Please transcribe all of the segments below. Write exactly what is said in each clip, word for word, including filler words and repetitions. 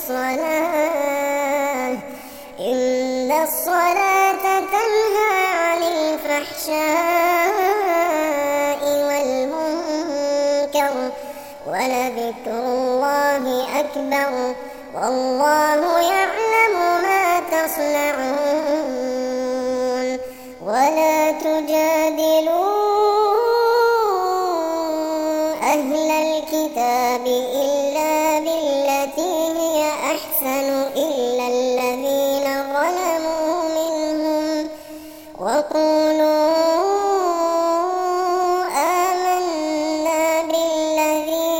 الصلاة إن الصلاة تنهى عن الفحشاء والمنكر ولذكر الله أكبر والله يعلم ما تصنعون ولا تجادلوا أهل الكتاب إلا بالتي هي أحسن إلا الذين ظلموا منهم وقولوا آمنا بالذي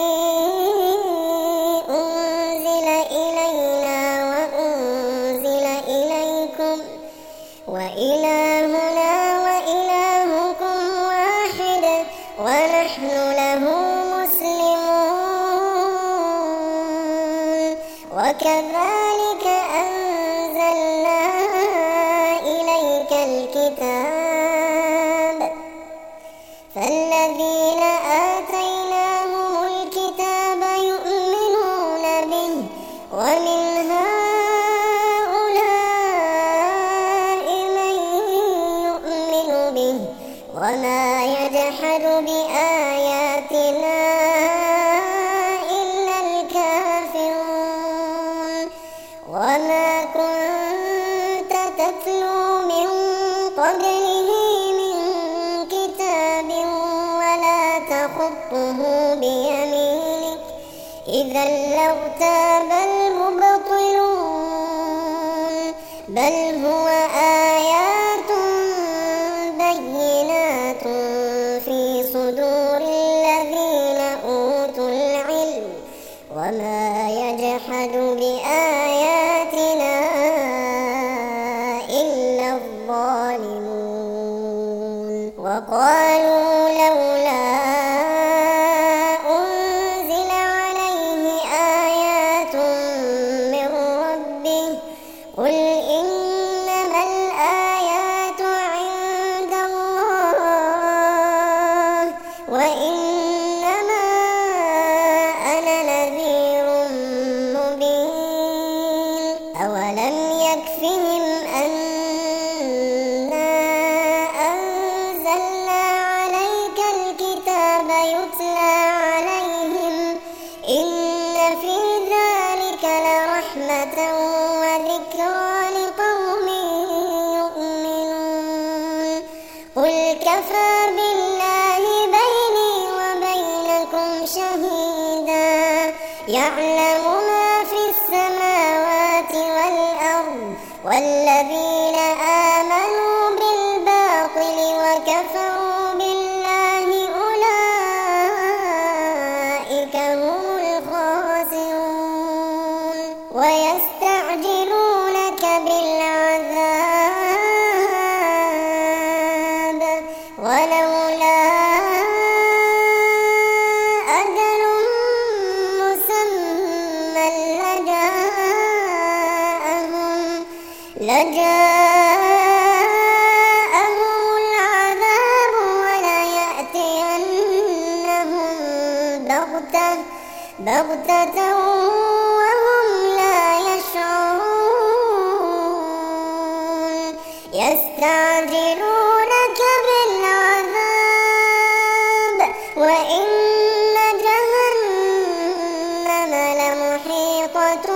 أنزل إلينا وأنزل إليكم وإلهنا وإلهكم واحد ونحن له مسلمون وكذلك أنزلنا إليك الكتاب فالذين آتيناهم الكتاب يؤمنون به ومن هؤلاء من يؤمن به وما يجحد بآياتنا إلا الكافرون وما كنت تتلو من قبله من كتاب ولا تخطه بيمينك إذا لارتاب المبطلون بل هو آيات بينات في صدور الذين أوتوا العلم وما يجحد بآياتنا إلا الظالمون وقالوا لولا أنزل عليه آيات من ربه قل إنما الآيات عند الله وإنما أنا نذير مبين أولم يكفهم أنا أنزلنا عليك الكتاب يتلى عليهم إن في ذلك لرحمة وذكرى لقوم يؤمنون قل كفى بالله بيني وبينكم شهيدا يعلم ما في السماوات والأرض والذين آمنوا بالباطل وكفروا بالله أولئك هم الخاسرون ويستعجلونك بالعذاب ولولا أجل مسمى لجاءهم لجاءهم العذاب وليأتينهم بغتة بغتة وهم لا يشعرون يستعجلونك بالعذاب وإن جهنم لمحيطة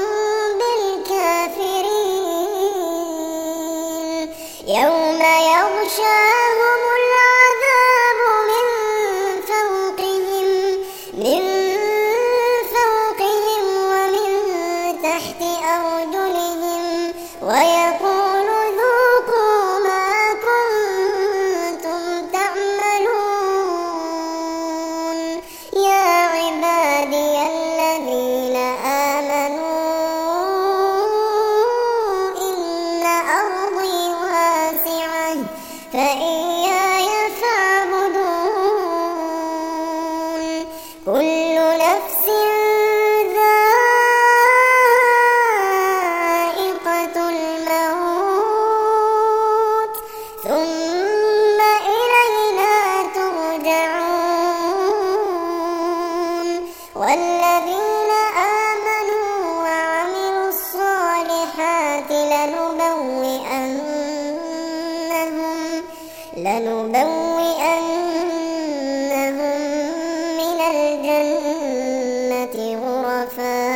بالكافرين يوم يغشاهم العذاب من فوقهم من فوقهم ومن تحت أرجلهم ويقول ذوقوا ما كنتم تعملون يا عبادي الذين آمنوا إن أرضي واسعة فإياي فاعبدون كل نفس ذائقة الموت ثم إلينا ترجعون والذين آمنوا وعملوا ولنرينهم من الجنة غرفا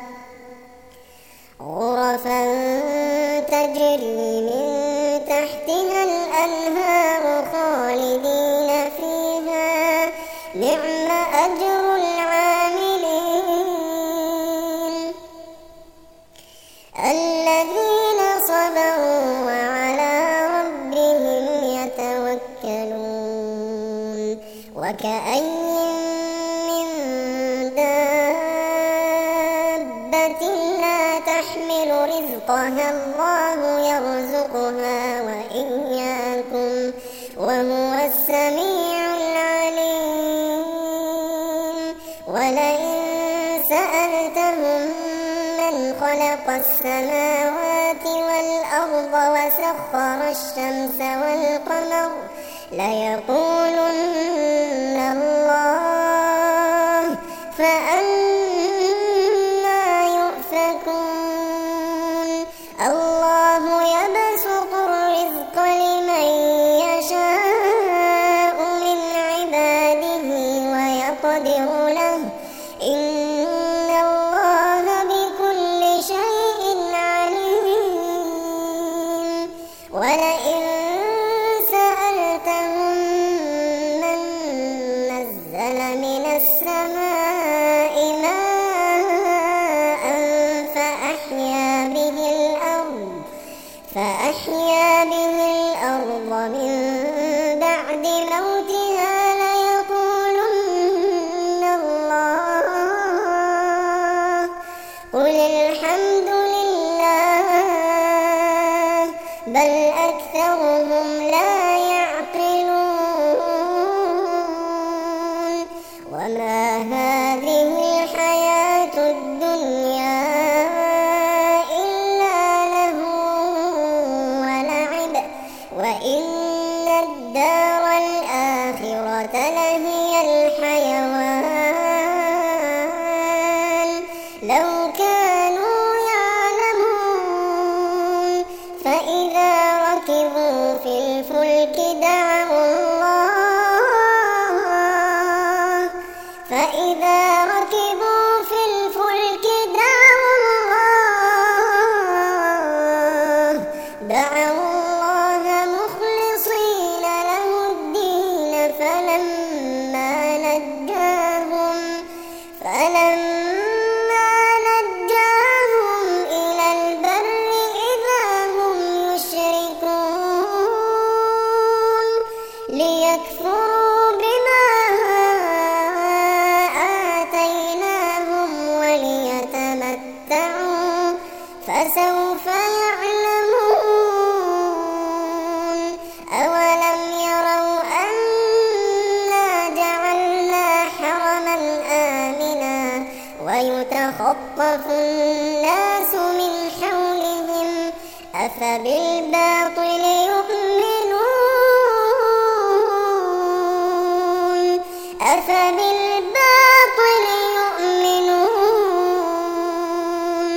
غرفا تجري من تحتها الأنهار خالدين فيها نعم أجر العاملين الذين صبروا وعلى ربهم يتوكلون وكأين من دابة لا تحمل رزقها الله يرزقها وإياكم وهو السميع العليم ولئن سألتهم من خلق السماوات والأرض وسخر الشمس والقمر ليقولن الله فأنى يؤفكون الله يبسط الرزق لمن يشاء من عباده ويقدر له إن الله بكل شيء عليم ولئن سألتهم من نزل من السماء ماء فأحيا به الأرض فأحيا به الأرض من بعد موتها ليقولن الله قل الحمد لله بل أكثرهم لا يعقلون وما هذه الحياة الدنيا إلا لهو ولعب وإن الدار الآخرة لهي الحيوان لو كانوا يعلمون فإذا ركبوا في الفلك دعوا الله فإذا ركبوا في الفلك دعوا الله دعوا الله مخلصين له الدين فلما نجاهم فلما نجاهم إلى البر إذا هم يشركون ليكفروا بما آتيناهم وليتمتعوا فسوف يعلمون أولم يروا أنا جعلنا حرما آمنا ويتخطف الناس من حولهم أفبالباطل يؤمنون أفبالباطل يؤمنون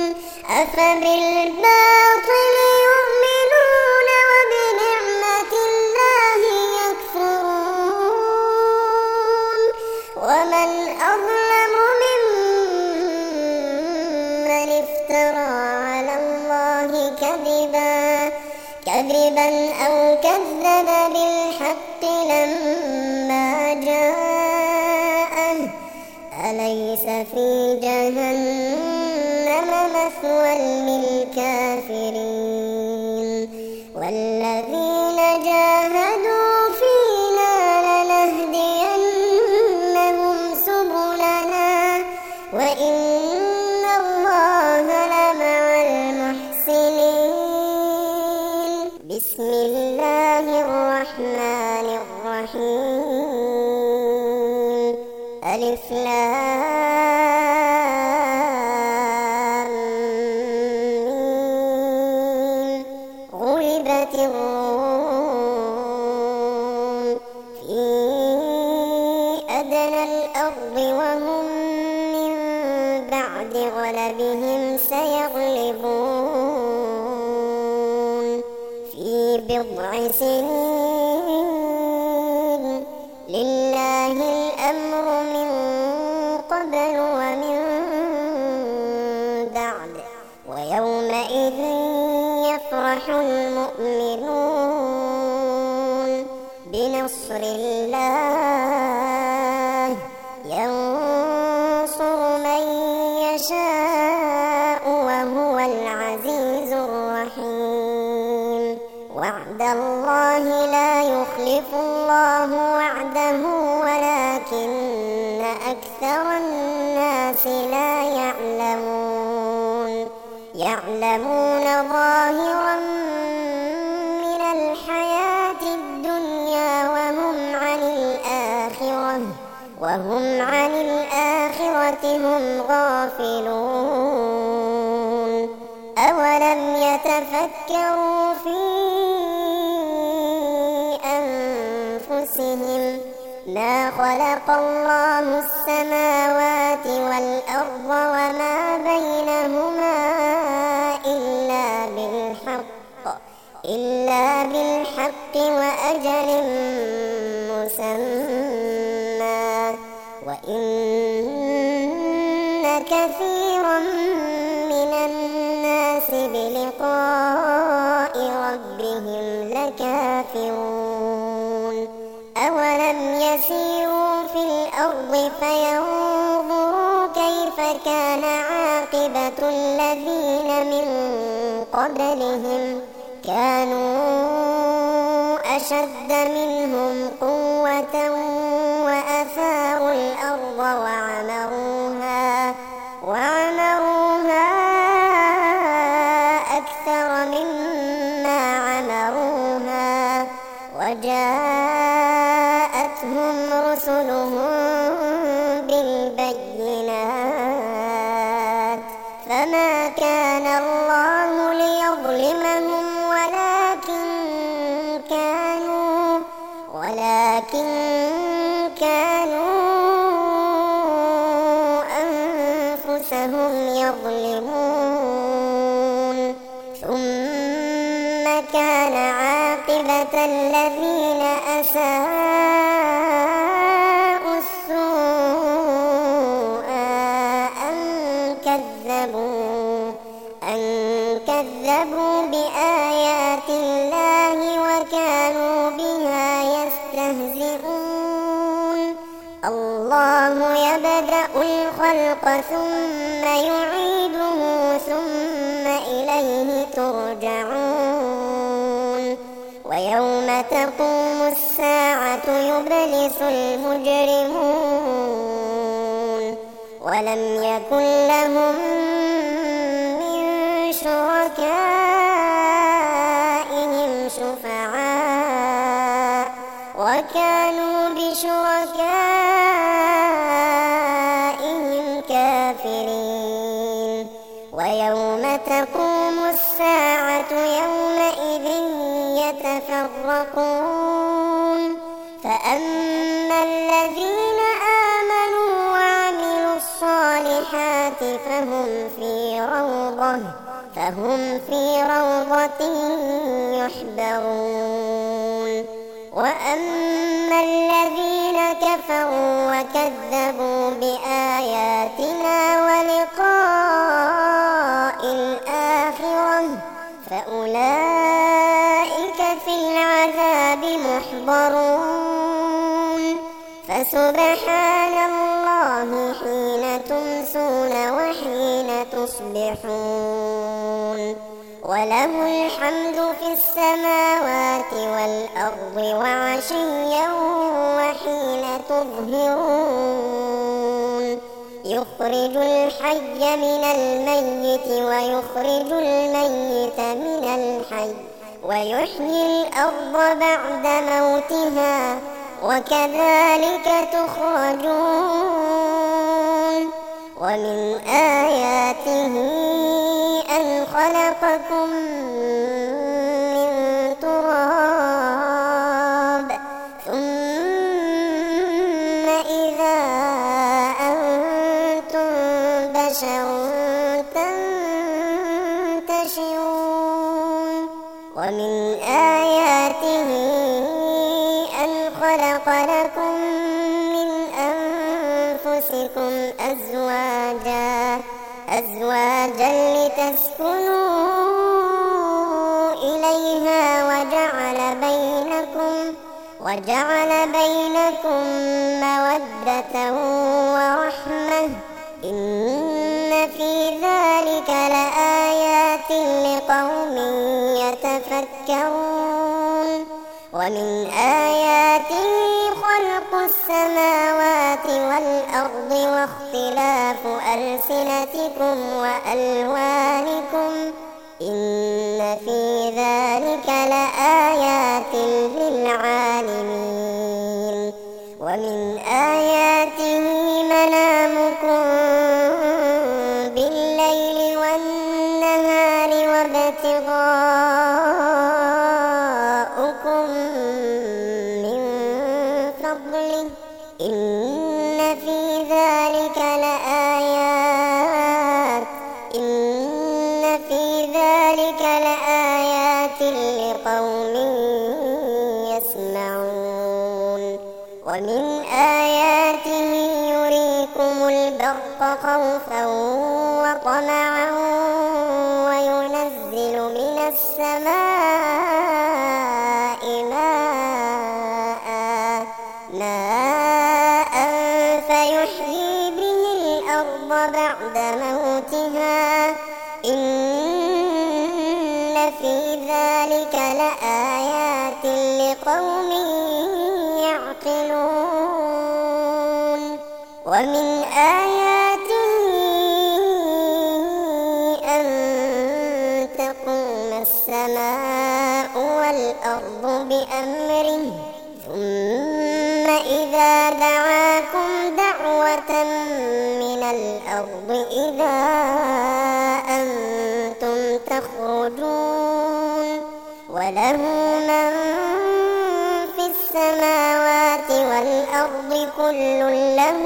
أفبالباطل يؤمنون وبنعمة الله يكفرون ومن أظلم ممن افترى على الله كذبا كذبا أو كذب بالحق لما جاءه أليس في جهنم مثوى للكافرين والذين جاهدوا فينا لنهدينهم سبلنا وإن الله لمع المحسنين بسم الله الرحمن الرحيم ألف لام ميم غلبت الروم في أدنى الأرض وهم من بعد غلبهم سيغلبون في بضع سنين المؤمنون بنصر الله ينصر من يشاء وهو العزيز الرحيم وعد الله لا يخلف الله وعده ولكن أكثر الناس لا يعلمون يعلمون ظاهرا من الحياة الدنيا وهم عن الآخرة وهم عن الآخرة هم غافلون أولم يتفكروا في أنفسهم ما خلق الله السماوات والأرض وما بينهما إلا بالحق إلا بالحق وأجل مسمى وإن كثيرا من الناس بلقاء ربهم لكافرون أولم يسيروا في الأرض فينظروا كيف كان عاقبة الذين من قبلهم كانوا أشد منهم قوة وأثاروا الأرض وعمروها وعمروها أكثر مما عمروها وجاءتهم رسلهم بالبينات فما كان الله ليظلمهم ولكن كانوا ولكن كانوا أنفسهم يظلمون ثم كان عاقبة الذين أساءوا السوء أن كذبوا أن كذبوا بآيات الله وكانوا بها يستهزئون الله يبدأ الخلق ثم يعيده ثم إليه ترجعون ويوم تقوم الساعة يبلس المجرمون ولم يكن لهم من شركائهم شفعاء وكانوا بشركائهم كافرين ويوم تقوم الساعة يومئذ يتفرقون فأما الذين آمنوا وعملوا الصالحات فهم في روضة فهم في روضة يحبرون وأما الذين كفروا وكذبوا بآياتنا ولقاء الآخرة فأولئك في العذاب محضرون فسبحان الله حين تمسون وحين تصبحون وله الحمد في السماوات والأرض وعشيا وحين تظهرون يخرج الحي من الميت ويخرج الميت من الحي ويحيي الأرض بعد موتها وكذلك تخرجون ومن آياته أن خلقكم من تراب ثم إذا أنتم بشر تنتشرون ومن آياته أن خلق لكم من أنفسكم أزواجا أزواجا لتسكنوا فيها وجعل بينكم وجعل بينكم مودة ورحمة إن في ذلك لآيات لقوم يتفكرون ومن آياته خلق السماوات والأرض واختلاف ألسنتكم وألوانكم إن في ذلك لآيات للعالمين ومن آياته منامكم بالليل والنهار وابتغاؤكم من فضله إن في ذلك لآيات إن في ذلك لآيات لقوم يسمعون ومن آياته يريكم البرق خوفا وطمعا وينزل من السماء ماء ماء فيحيي به الأرض بعد موتها إن في ذلك لآيات لقوم يعقلون ومن آياته أن تقوم السماء والأرض بأمره ثم إذا دعاكم دعوة من الأرض إذا أنتم تخرجون وله من في السماوات والأرض كل له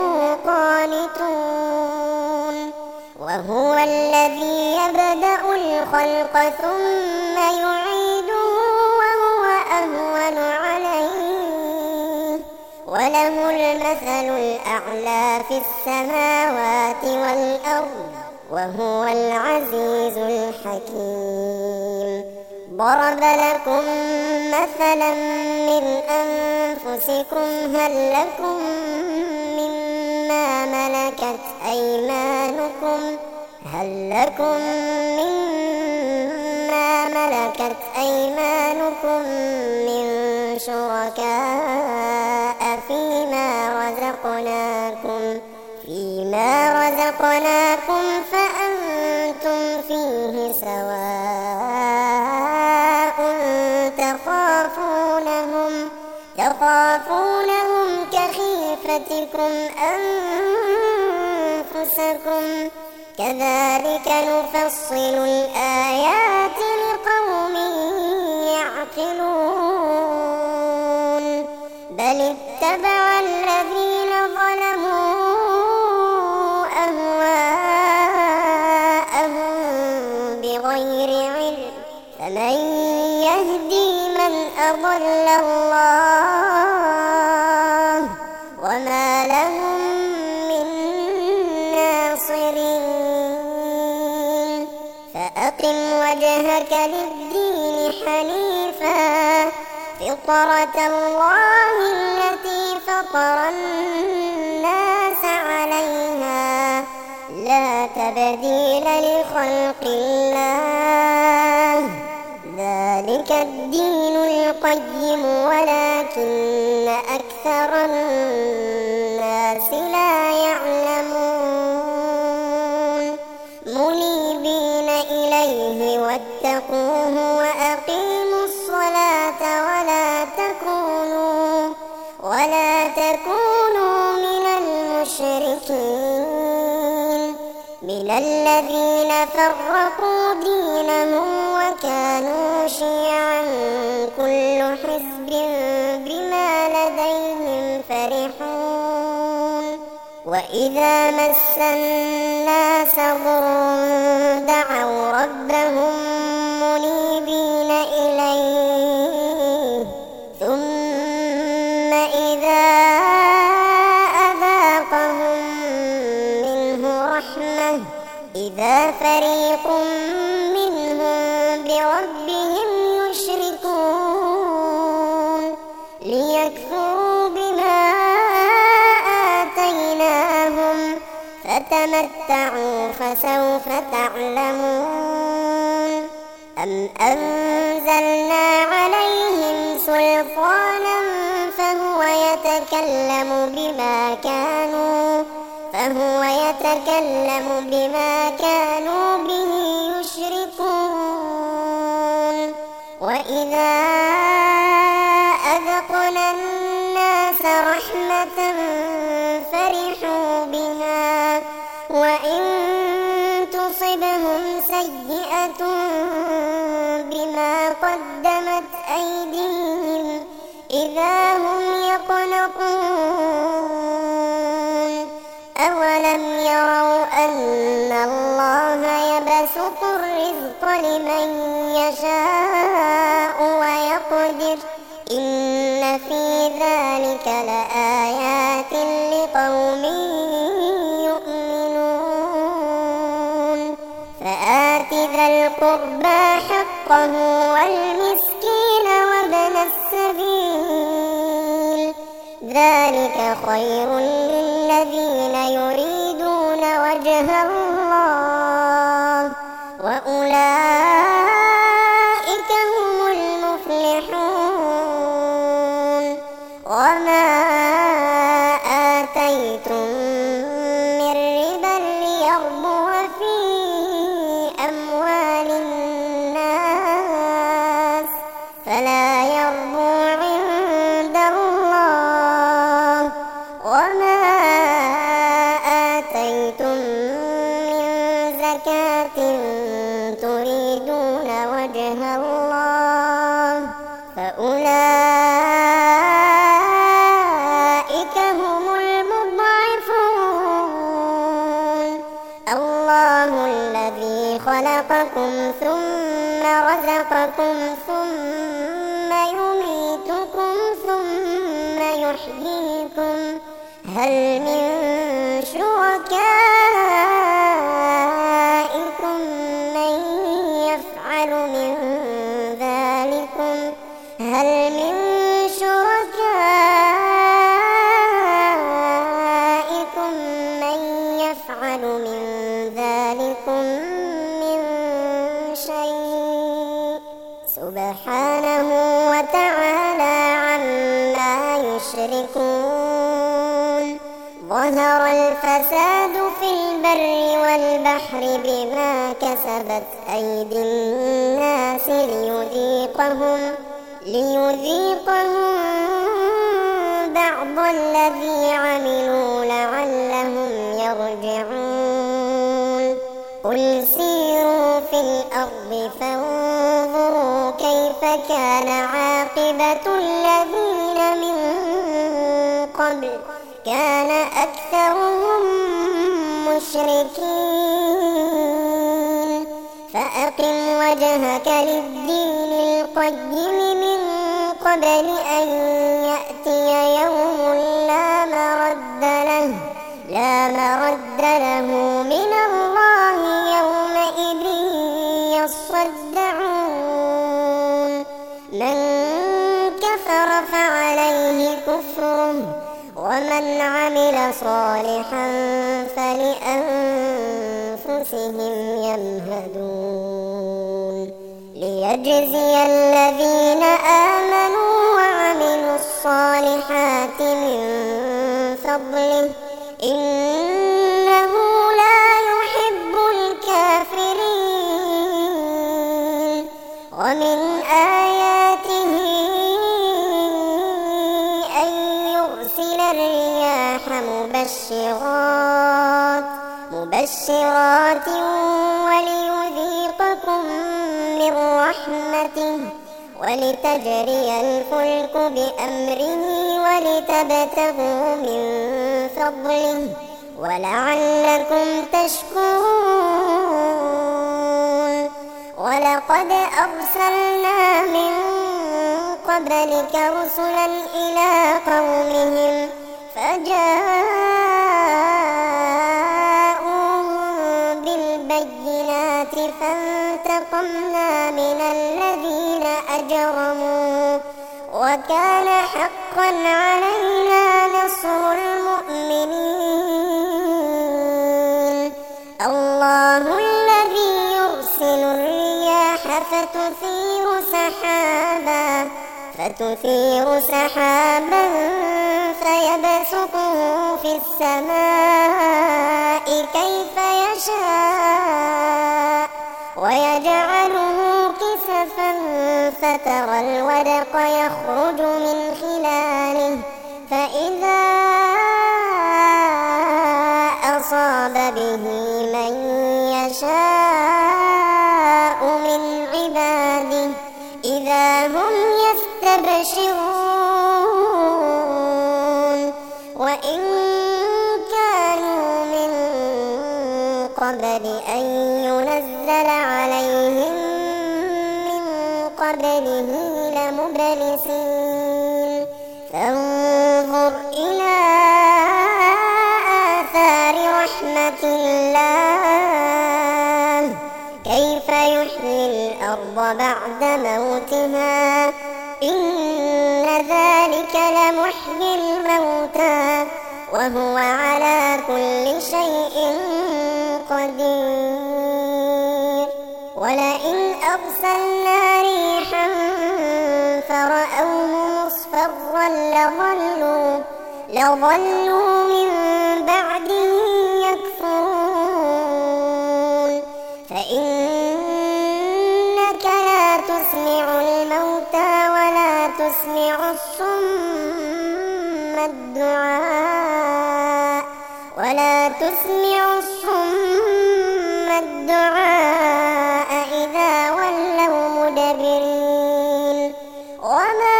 قانتون وهو الذي يبدأ الخلق ثم يعيده وهو أهون عليه وله المثل الأعلى في السماوات والأرض وهو العزيز الحكيم ضرب لكم مثلا من أنفسكم هل لكم مما ملكت أيمانكم هل لكم مما ملكت أيمانكم من شركاء فيما رزقناكم فيما رزقناكم فأنتم فيه سواء تخافونهم تخافونهم كخيفتكم أنفسكم كذلك نفصل الآيات لقوم يعقلون بل اتبع الذين ظلموا أهواءهم بغير علم فمن يهدي من أضل الله وما لهم من ناصرين فأقم وجهك للدين حنيفا فطرة الله التي فطر الناس عليها لا تبديل لخلق الله ذلك الدين القيم ولكن أكثر الناس لا يعلمون منيبين إليه واتقوه وأقيموا الصلاة ولا تكونوا ولا تكونوا من المشركين من الذين فرقوا دينهم وكانوا شيعا كل حزب بما لديهم فرحون وإذا مس الناس ضر دعوا ربهم منيبين إليه ثم إذا أذاقهم منه رحمة إذا فريق منهم بربهم يشركون تمتعوا فسوف تعلمون أم أنزلنا عليهم سلطانا فهو يتكلم بما كانوا فهو يتكلم بما كانوا به يشركون وإذا أذقنا الناس رحمة فرحوا بها وإن تصبهم سيئة بما قدمت أيديهم إذا هم يقنطون أولم يروا أن الله يبسط الرزق لمن يشاء ويقدر إن في ذلك لآيات لقوم يؤمنون فآت ذا القربى حقه والمسكين وابن السبيل ذلك خير للذين يريدون وجه الله وأولئك هم المفلحون وما آتيتم من ربا ليربو في أموال الناس فلا يربو عند الله وما آتيتم من زكاة تريدون وجه الله فأولئك هم المضعفون الله الذي خلقكم ثم رزقكم ثم يميتكم ثم يحييكم هل من شركائكم من يفعل من ذلكم هل من شركائكم من يفعل من ذلكم من شيء سبحانه وتعالى عما يشركون ظهر الفساد في البر والبحر بما كسبت أيدي الناس ليذيقهم ليذيقهم بعض الذي عملوا لعلهم يرجعون قل سيروا في الأرض فانظروا كيف كان عاقبة الذين من قبل كان أكثرهم مشركين فأقم وجهك للدين القيم من قبل أن يأتي يوم لا مرد له لا مرد له من الله يومئذ يصدعون من كفر فعليه كفره ومن عمل صالحا فلأنفسهم يمهدون ليجزي الذين آمنوا وعملوا الصالحات من فضله إنه لا يحب الكافرين ومن آياته أن يرسل الرياح مبشرات مبشرات وليذيقكم من رحمته ولتجري الفلك بأمره ولتبتغوا من فضله ولعلكم تشكرون ولقد أرسلنا من قبلك رسلا إلى قومهم فجاءوهم بالبينات فانتقمنا من الذين أجرموا وكان حقا علينا نصر المؤمنين فتثير سحابا فتثير سحابا فيبسطه في السماء كيف يشاء ويجعله كسفا فترى الودق يخرج من خلاله فإذا أصاب به من يشاء من عباده إذا هم يستبشرون وإن كانوا من قبل أن ينزل عليهم من قبله لمبلسين فانظر إلى آثار رحمة الله كيف يحيي الأرض بعد موتها إن ذلك لمحيي الموتى وهو على كل شيء قدير ولئن أرسلنا ريحا فرأوه مصفرا لظلوا لظلوا من بعده يكفرون فإنك لا تسمع الموتى ولا تسمع الصم الدعاء ولا تسمع الصم الدعاء إذا ولوا مدبرين وما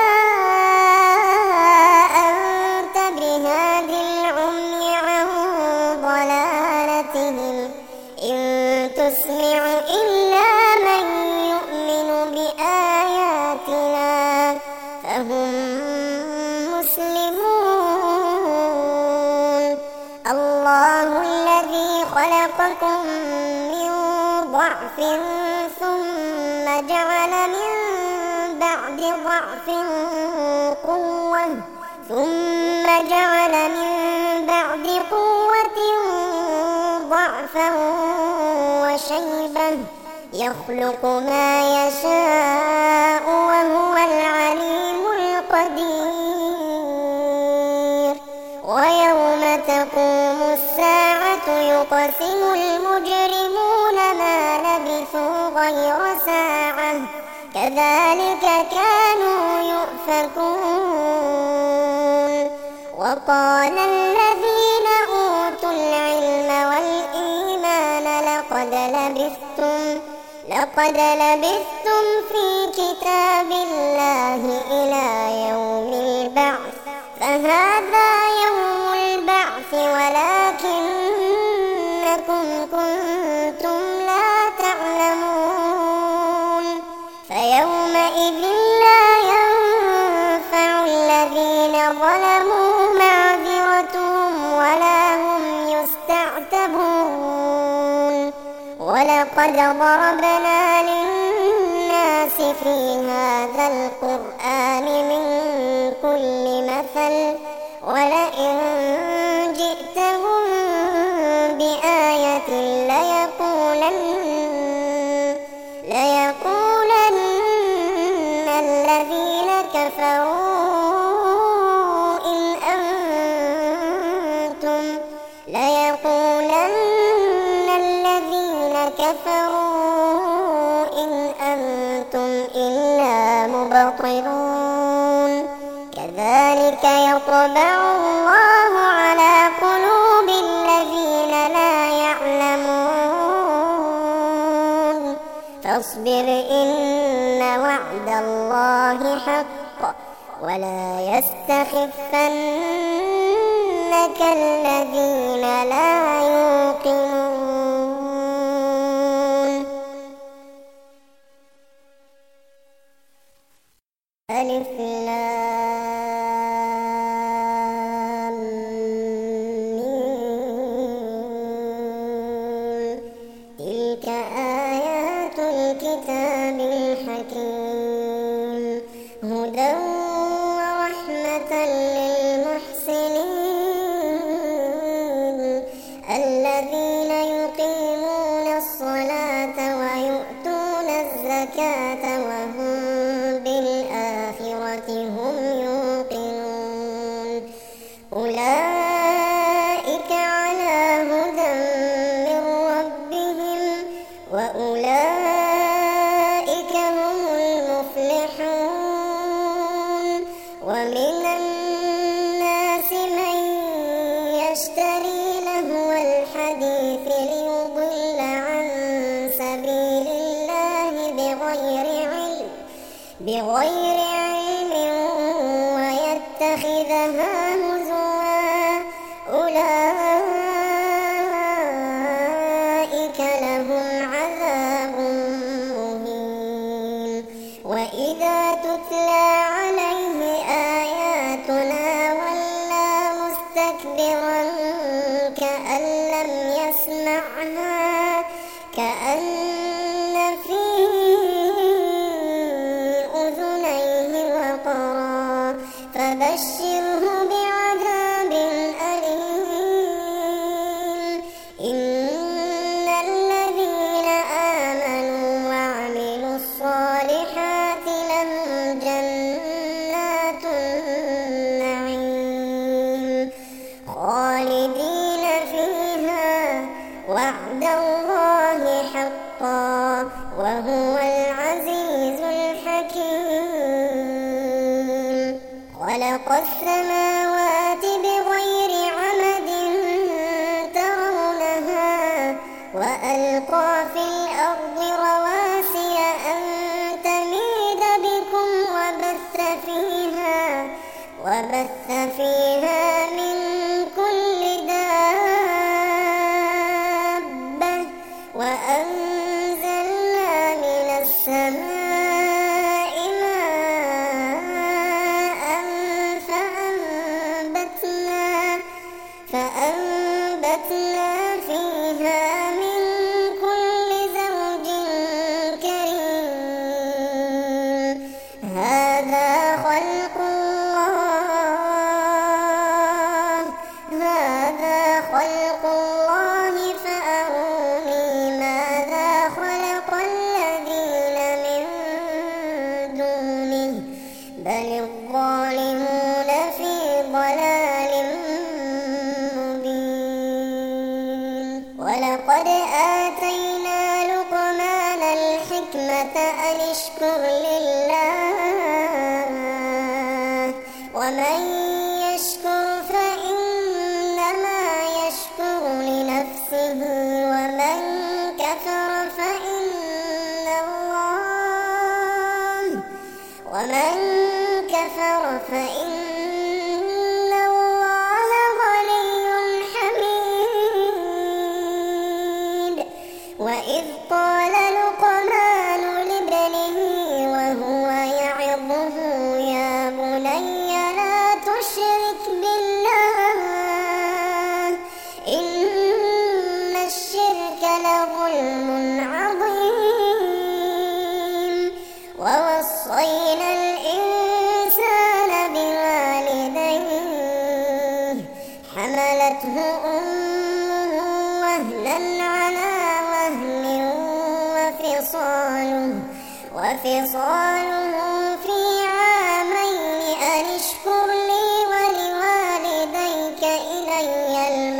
أنت بهاد العمي عن ضلالتهم إن تسمع إلا من يؤمن بآياتنا فهم مسلمون الله الذي خلقكم من ضعف ثم جعل من بعد ضعف قوة ثم جعل من بعد قوة ضعفا وشيبا يخلق ما يشاء وهو العليم القدير ويوم تقوم الساعة يقسم المجرمون ما لبثوا غير ساعة كذلك كانوا يؤفكون وقال الذين أوتوا العلم والإيمان لقد لبثتم لقد لبثتم في كتاب الله إلى يوم البعث فهذا يوم البعث ولكنكم كنتم لا تعلمون فيومئذ لا ينفع الذين ظلموا معذرتهم ولا هم يستعتبون ولقد ضربنا للناس في هذا القرآن من كل مثل ولئن جئتهم بآية ليقولن ليقولن الذين كفروا إن أنتم ليقولن الذين كفروا إن أنتم إلا مبطلون كذلك يطبع الله على قلوب الذين لا يعلمون فاصبر إن وعد الله حق ولا يستخفنك الذين لا يوقنون ألف لام ميم تلك آيات الكتاب الحكيم هدى ورحمة للمحسنين الذين يقيمون الصلاة ويؤتون الزكاة بغير علم ويتخذها هزوا أولئك لهم عذاب مهين. وإذا تتلى عليه آياتنا ولى مستكبرا كأن لم يسمعها كأن في أذنيه وقرا فبشره بعذاب أليم. إن الذين آمنوا وعملوا الصالحات لهم جنات النعيم خالدين فيها وعد الله حقا وهو العزيز الحكيم. خلق السماوات بغير عمد ترونها وألقى في الأرض رواسي أن تميد بكم وبث فيها وبث فيها من كل دابة وأنزلنا من السماء ماء فأنبتنا فأنبتنا فيها من كل زوج كريم. هذا خلق الله هذا خلق الله فأروني ماذا خلق الذين من دونه بل الظالمون في ضلال مبين. ولقد آتينا لقمان الحكمة أن اشكر لله ومن يشكر فإنما يشكر لنفسه ومن كفر فإن الله ومن كفر فإن الله غني حميد. وإذ قال لقمان لابنه وهو يعظه يا بني لا تشرك بالله إن الشرك لظلم عظيم. ووصينا الإنسان بوالديه حملته أمه وهنا على وهن وفصاله وفصاله في عامين أن اشكر لي ولوالديك إلي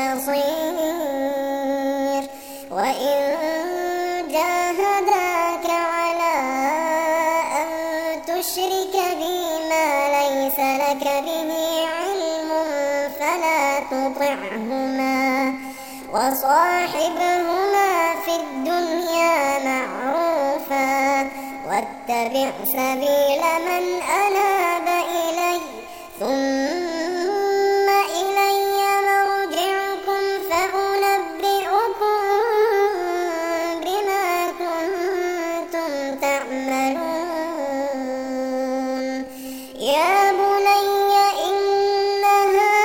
المصير. وإن جاهداك على أن تشرك بي ما ليس لك به علم فلا تطعهما وصاحبهما في الدنيا معروفا واتبع سبيل من أناب إلي ثم إلي مرجعكم فأنبئكم بما كنتم تعملون. يا بني إنها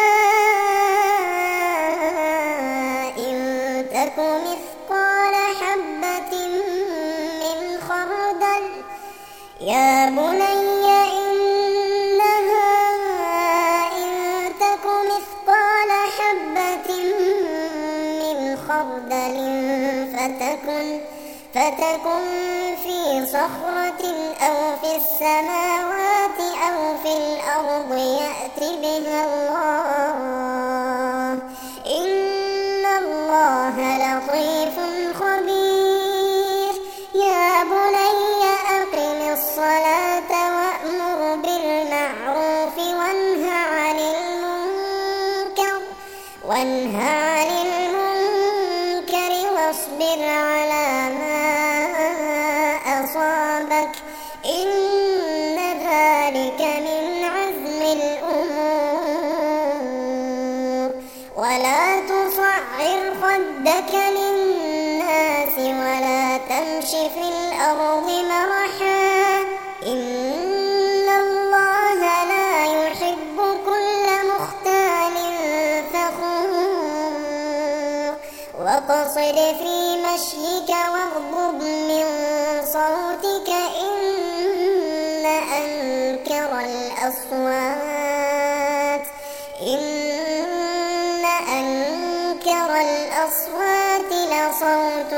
إن تك مثقال حبة من خردل يا بني إنها إن تك مثقال حبة من خردل فتكن فتكن في صخرة أو في السماوات أو في الأرض يأت بها الله إن الله لطيف خبير. يا بني أقم الصلاة وأمر بالمعروف وانه عن المنكر وانه عن المنكر واصبر على ما أصابك إن ولا تصعر خدك للناس ولا تمش في الأرض مرحا إن الله لا يحب كل مختال فخور واقصد في مشيك واغضض من صوتك إن أنكر الأصوات إن أنكر الأصوات لصوت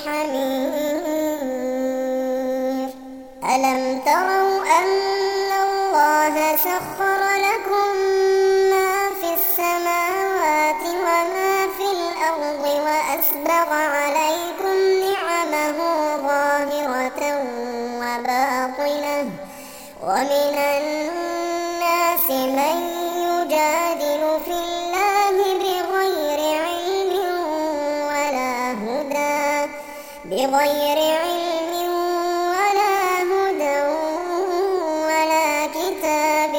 الحمير ألم تروا أن الله سخر لكم ما في السماوات وما في الأرض وأسبغ عليكم نعمه ظاهرة وباطنة ومن الناس من يجادل في الله بغير علم ولا هدى بغير علم ولا هدى ولا كتاب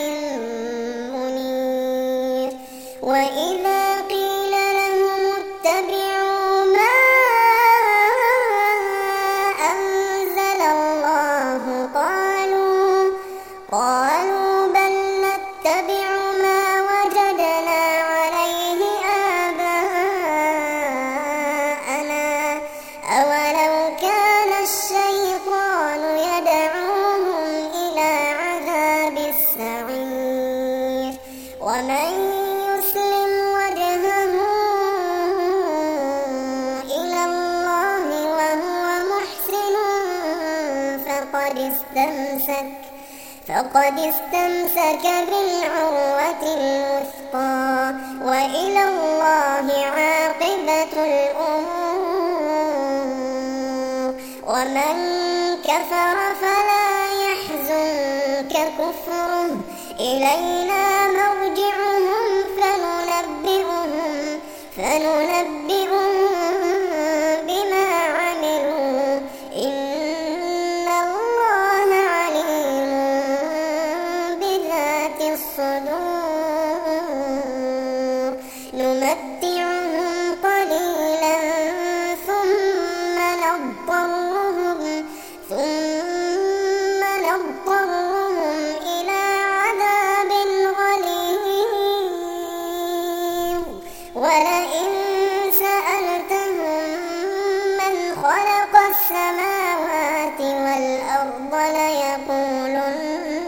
منير وإذا قيل لهم اتبعوا ما أنزل الله قالوا قالوا بل نتبع ما وجدنا عليه آباءنا أولو كان الشيطان يدعوهم إلى عذاب السعير ومن يسلم وجهه إلى الله وهو محسن فقد استمسك فقد استمسك بالعروة الوثقى وإلى الله عاقبة الأمور ومن كفر فلا يحزنك كفره إلينا مرجعهم فننبئهم فننبئهم بما عملوا إن الله عليم بذات الصدور نمتعهم قليلا ثم نضطرهم ثم نضطرهم إلى عذاب غليظ ولئن سألتهم من خلق السماوات والأرض ليقولن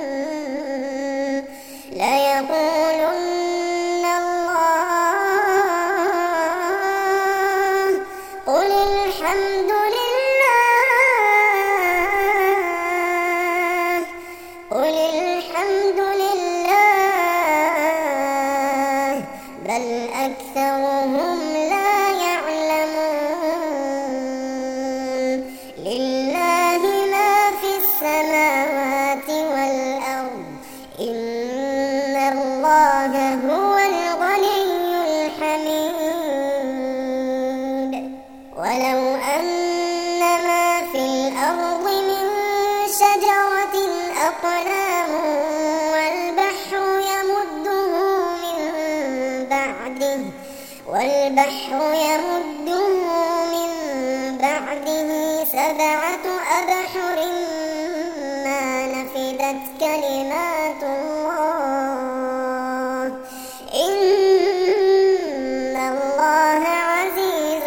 ليقولن الله قل الحمد لله قل الحمد لله بل أكثرهم لا يعلمون لله ما في السماوات والأرض إن الله هو الغني الحميد ولو أن ما في الأرض من شجرة أقلام والبحر يمده من بعده والبحر يمده من بعده سبعة أبحر ما نفدت كلمات الله إن الله عزيز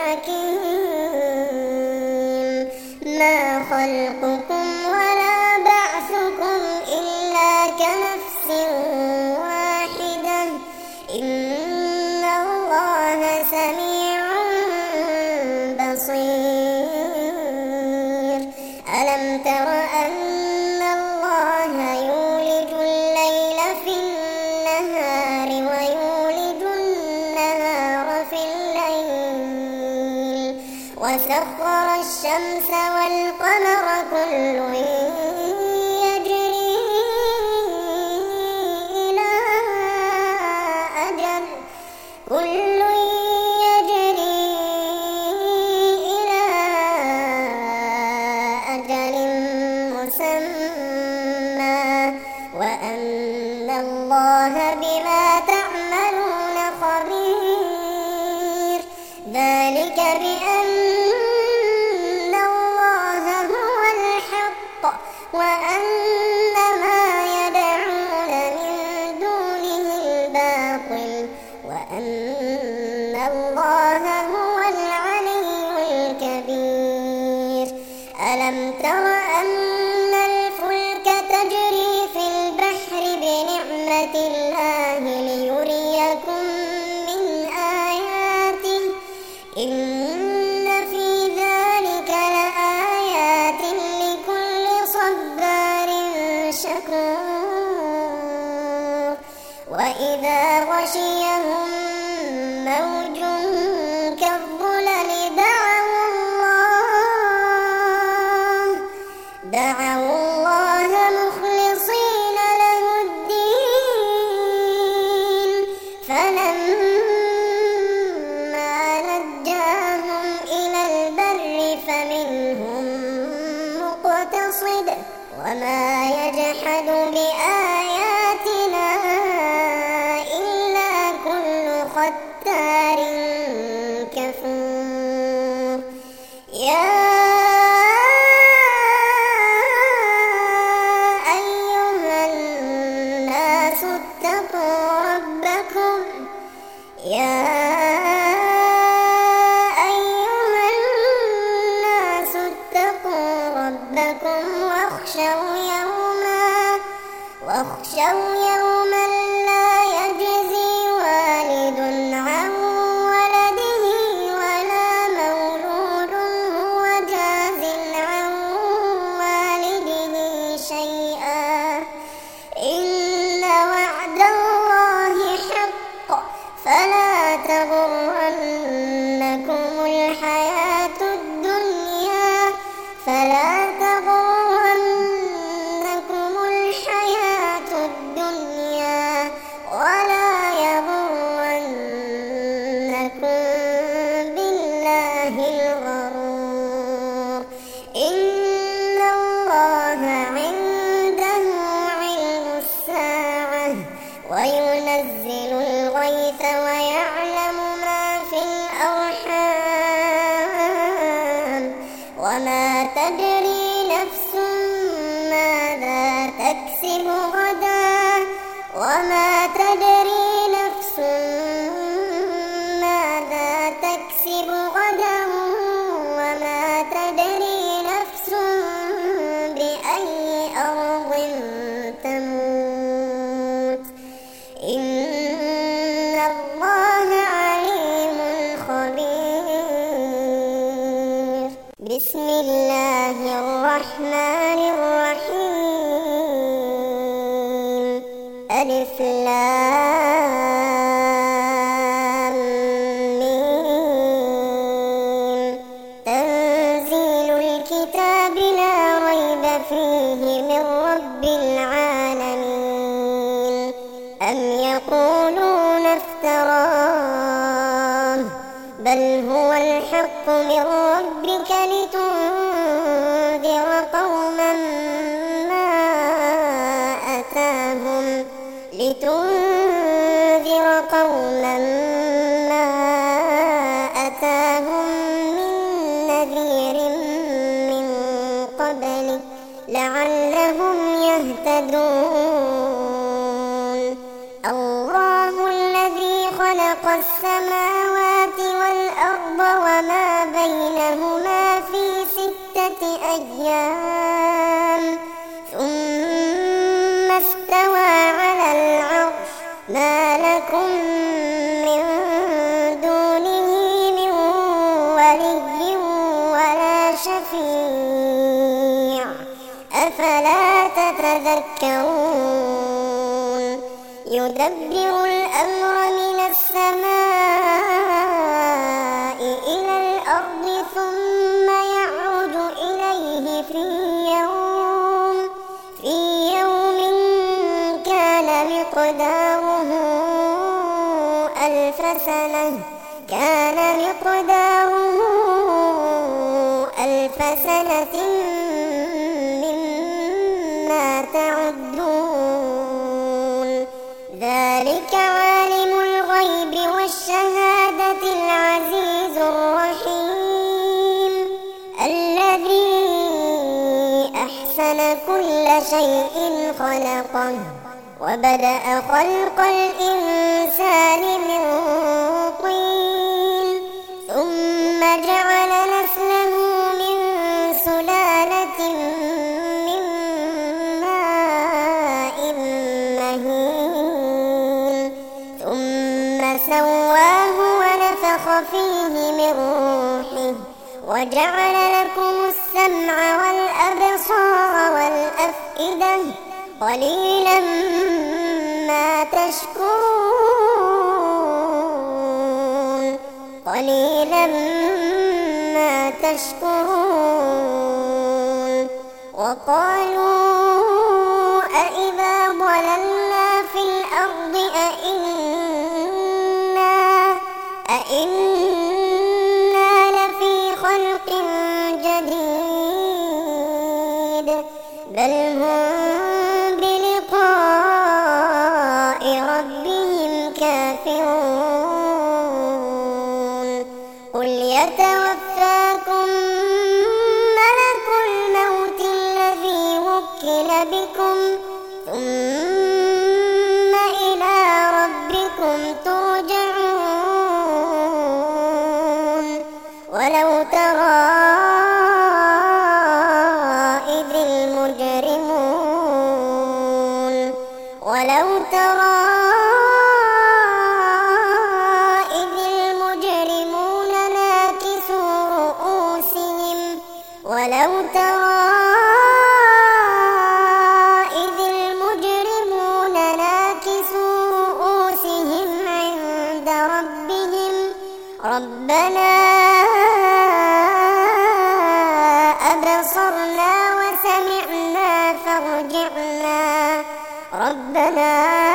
حكيم ما خلقكم ولا بعثكم إلا كنفس واحدة إن الله سميع بصير ألم تر أن الله يولج الليل في النهار ويولج النهار في الليل وسخر الشمس والقمر كل يجري إلى أجل كل يجري إلى أجل مسمى وأن الله بما تعملون خبير بأن الله هو الحق وأن ما يدعون من دونه الباطل وأن الله هو العلي الكبير. ألم تر أن الفلك تجري في البحر بنعمة الله ليريكم من آياته إن في ذلك لآيات لكل صبار شكور. وإذا غشيهم موج كالظلل دعوا الله دعوا الله مخلصين له الدين فلما نجاهم إلى البر فمنهم مقتصد وما يجحد بآياتنا إلا كل ختار كفور. يا أيها الناس اتقوا ربكم يا أيها الناس اتقوا ربكم واخشوا يوما واخشوا يوما لا يجزي والد عن ولده ولا مولود هو جاز عن والده شيئا إن وعد الله حق فلا تغرنكم الحياة الدنيا فلا تغرنكم الحياة الدنيا ولا يغرنكم بالله الغرور. إن الله عنده علم الساعة وينزل الغيث ويعلم ما في الأرحام وما تدري نفس ماذا تكسب غدا وما تدري نفس ماذا تكسب غدا وما تدري نفس بأي أرض تموت إن الله عليم خبير. بسم الله الرحمن الرحيم. ألف لام ميم. تنزيل الكتاب لا ريب فيه من رب العالمين. أم يقولون افتراه بل هو الحق من ربك لتنذر قوما ما أتاهم لتنذر قوما ما أتاهم من نذير من قبلك لعلهم يهتدون. الله الذي خلق السماوات والأرض وما بينهما في ستة أيام ثم استوى على العرش ما لكم من دونه من ولي ولا شفيع أفلا تتذكرون. يدبر الأمر من السماء إلى الأرض ثم يعرج إليه في يوم في يوم كان مقداره ألف سنة كان مقداره ألف سنة مما تعدون. ذلك عالم الغيب والشهادة العزيز الرحيم. كل شيء خلقه وبدأ خلق الإنسان من طين ثم جعل نسله من سلالة من ماء مهين ثم سواه ونفخ فيه من روحه وجعل لكم السمع والأبصار والأفئدة قليلا ما تشكرون قليلا ما تشكرون وقالوا أإذا ضللنا في الأرض أإنا أإنا لفي خلق جديد بل هم بلقاء ربهم كافرون قل يتوفاكم ملك الموت الذي وكل بكم ثم إلى ربكم ترجعون ولو ترى إذ المجرمون ولو ترى إذ المجرمون ناكسوا رؤوسهم ولو ترى إذ المجرمون ناكسوا رؤوسهم عند ربهم ربنا أبصرنا وسمعنا فارجعنا ربنا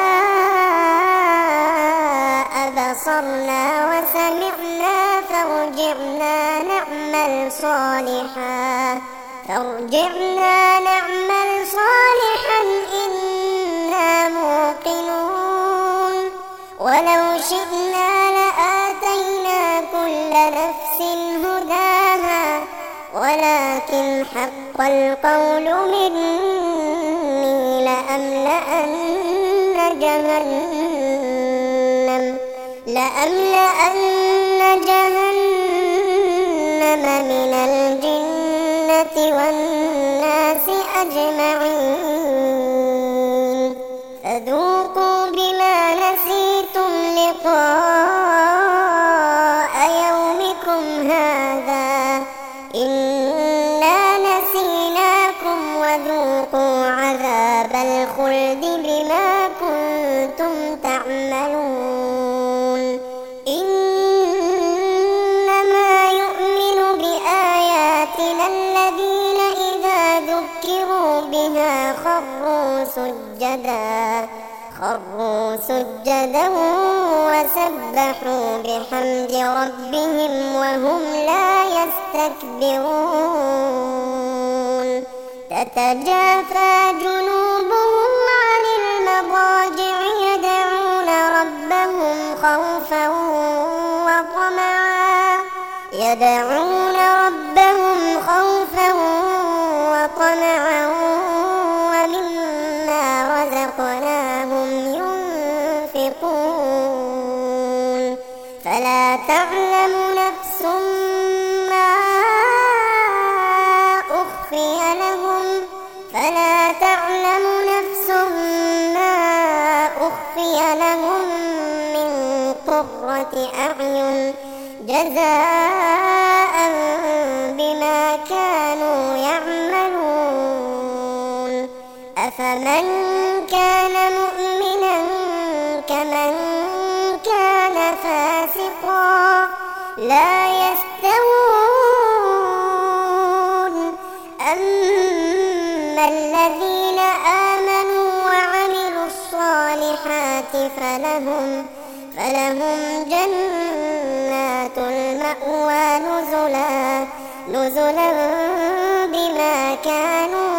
أبصرنا وسمعنا فارجعنا نعمل صالحا فارجعنا نعمل صالحا إنا موقنون ولو شئنا لآتينا كل نفس هداها ولكن حق القول مني لأملأن جهنم لأملأن جهنم من الجنة والناس أجمعين فذوقوا بما نسيتم لقاء يومكم هذا إنا نسيناكم وذوقوا عذاب الخلد بما كنتم تعملون إنما يؤمن بآياتنا الذين إذا ذكروا بها خروا سجدا خروا سجدا وسبحوا بحمد ربهم وهم لا يستكبرون تتجافى جنوبهم عن المضاجع يدعون ربهم خوفا وطمعا يدعون ربهم خوفا وطمعا ومما رزقناهم ينفقون فلا تعلم نفس ما أخفي لهم فلا تعلم نفس ما أخفي لهم من قرة أعين جزاء بما كانوا يعملون أفمن كان مؤمنا كمن كان فاسقا لا يستوون أما الذين آمنوا وعملوا الصالحات فلهم فلهم جنات المأوى نزلا نزلا بما كانوا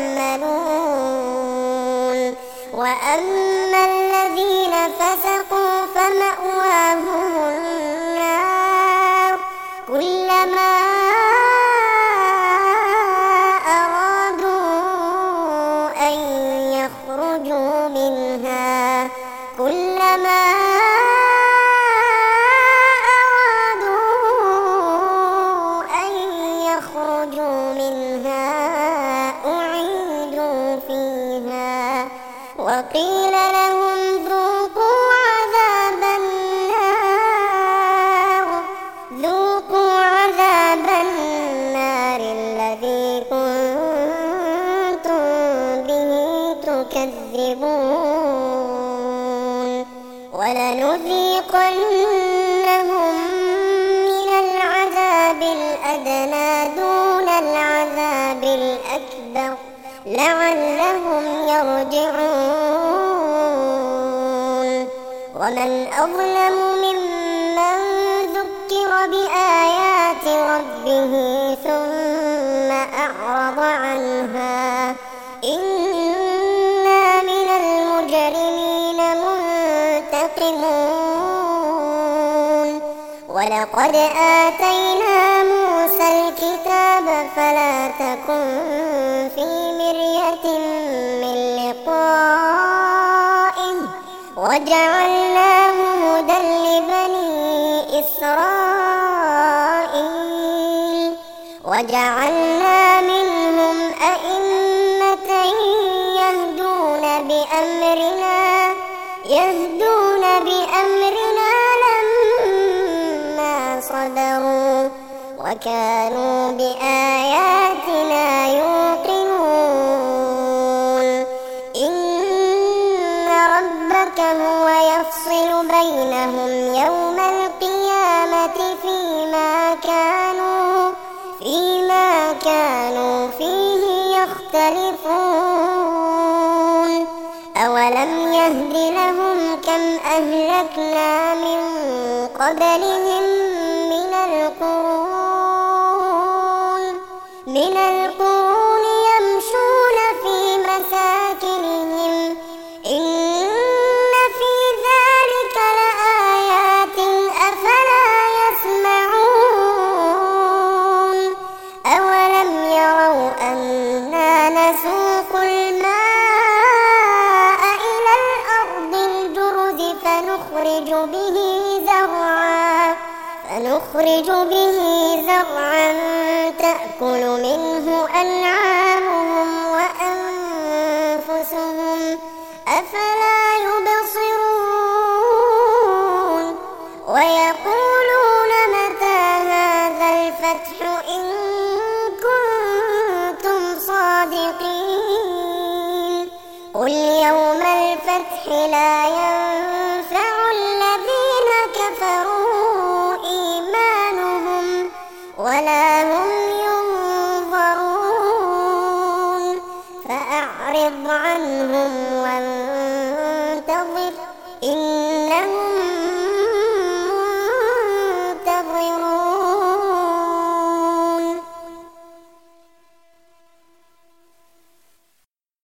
يعملون وأما الذين فسقوا فمأواهم النار كلما أرادوا لعلهم يرجعون. ومن أظلم ممن ذكر بآيات ربه ثم أعرض عنها إنا من المجرمين منتقمون. ولقد آتينا موسى الكتاب فلا تكن في مرية من لقائه وجعلناه هدى لبني إسرائيل وجعلنا منهم أئمة يهدون بأمرنا يهدون بأمرنا لما صبروا وكانوا بآياتنا يوقنون. إن ربك هو يفصل بينهم يوم القيامة فيما كانوا فيما كانوا فيه يختلفون. أولم يهد لهم كم أهلكنا من قبلهم من القرون من القرون يمشون في مساكنهم إن في ذلك لآيات أفلا يسمعون. أولم يروا أنا نسوق الماء إلى الأرض الجرز فنخرج به زرعا فنخرج به زرعا تأكل منه أنعامهم وأنفسهم أفلا يبصرون. ويقولون متى هذا الفتح إن كنتم صادقين. قل يوم الفتح لا ينفع